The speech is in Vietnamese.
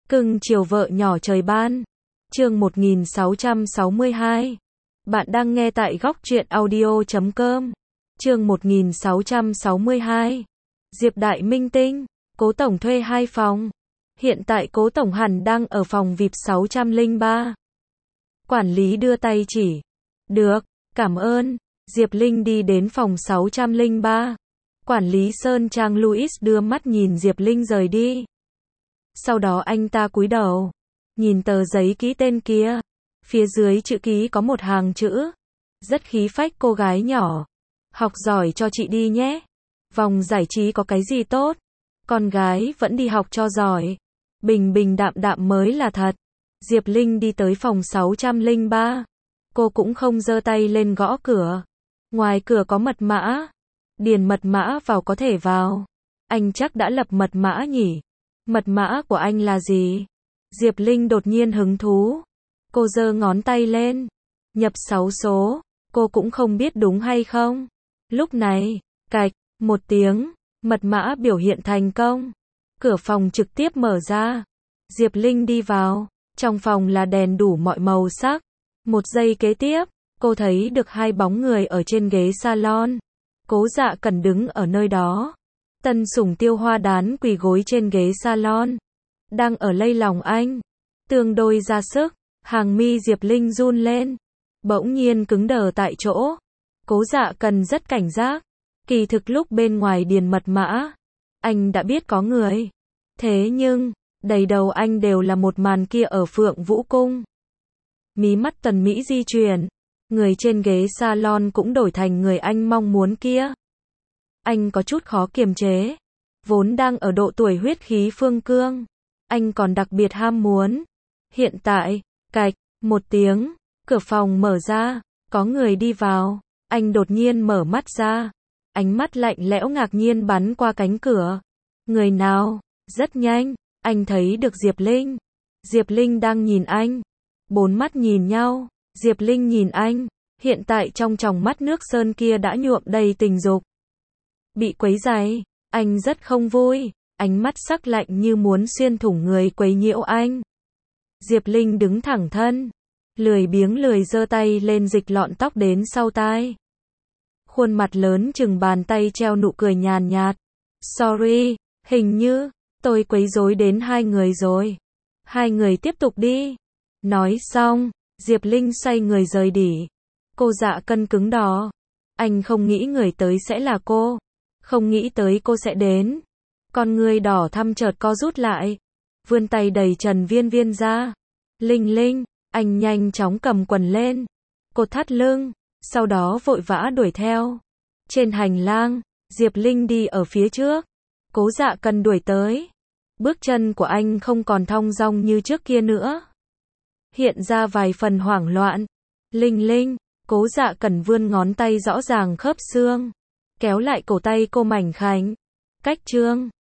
Cưng chiều vợ nhỏ trời ban. Chương 1662. Bạn đang nghe tại góc truyện audio.com. Chương 1662. Diệp Đại Minh Tinh, Cố tổng thuê 2 phòng. Hiện tại Cố tổng hẳn đang ở phòng VIP 603. Quản lý đưa tay chỉ. Được, cảm ơn. Diệp Linh đi đến phòng 603. Quản lý Sơn Trang Louis đưa mắt nhìn Diệp Linh rời đi. Sau đó anh ta cúi đầu, nhìn tờ giấy ký tên kia. Phía dưới chữ ký có một hàng chữ. Rất khí phách cô gái nhỏ. Học giỏi cho chị đi nhé. Vòng giải trí có cái gì tốt. Con gái vẫn đi học cho giỏi. Bình bình đạm đạm mới là thật. Diệp Linh đi tới phòng 603. Cô cũng không giơ tay lên gõ cửa. Ngoài cửa có mật mã. Điền mật mã vào có thể vào. Anh chắc đã lập mật mã nhỉ? Mật mã của anh là gì? Diệp Linh đột nhiên hứng thú. Cô giơ ngón tay lên. Nhập 6 số. Cô cũng không biết đúng hay không. Lúc này, cạch, một tiếng, mật mã biểu hiện thành công. Cửa phòng trực tiếp mở ra. Diệp Linh đi vào. Trong phòng là đèn đủ mọi màu sắc. Một giây kế tiếp, cô thấy được 2 bóng người ở trên ghế salon. Cố Dạ Cần đứng ở nơi đó. Tân Sủng Tiêu Hoa Đán quỳ gối trên ghế salon. Đang ở lay lòng anh. Tương đôi ra sức. Hàng mi Diệp Linh run lên. Bỗng nhiên cứng đờ tại chỗ. Cố Dạ Cần rất cảnh giác. Kỳ thực lúc bên ngoài điền mật mã, anh đã biết có người. Thế nhưng, đầy đầu anh đều là một màn kia ở Phượng Vũ Cung. Mí mắt Tần Mỹ di chuyển. Người trên ghế salon cũng đổi thành người anh mong muốn kia. Anh có chút khó kiềm chế. Vốn đang ở độ tuổi huyết khí phương cương. Anh còn đặc biệt ham muốn. Hiện tại, cạch, một tiếng, cửa phòng mở ra, có người đi vào. Anh đột nhiên mở mắt ra. Ánh mắt lạnh lẽo ngạc nhiên bắn qua cánh cửa. Người nào? Rất nhanh, anh thấy được Diệp Linh. Diệp Linh đang nhìn anh. 4 mắt nhìn nhau. Diệp Linh nhìn anh. Hiện tại trong tròng mắt nước sơn kia đã nhuộm đầy tình dục. Bị quấy rầy, anh rất không vui. Ánh mắt sắc lạnh như muốn xuyên thủng người quấy nhiễu anh. Diệp Linh đứng thẳng thân. Lười biếng lười giơ tay lên dịch lọn tóc đến sau tai. Khuôn mặt lớn chừng bàn tay treo nụ cười nhàn nhạt. Sorry, hình như tôi quấy rối đến 2 người rồi. 2 người tiếp tục đi. Nói xong, Diệp Linh xoay người rời đi. Cô Dạ Cần cứng đờ. Anh không nghĩ người tới sẽ là cô. Không nghĩ tới cô sẽ đến. Con người đỏ thắm chợt co rút lại. Vươn tay đẩy Trần Viên Viên ra. Linh Linh, anh nhanh chóng cầm quần lên. Cột thắt lưng. Sau đó vội vã đuổi theo. Trên hành lang, Diệp Linh đi ở phía trước. Cố Dạ Cần đuổi tới. Bước chân của anh không còn thong dong như trước kia nữa. Hiện ra vài phần hoảng loạn. Linh Linh, Cố Dạ Cần vươn ngón tay rõ ràng khớp xương. Kéo lại cổ tay cô mảnh khảnh. Cách trương.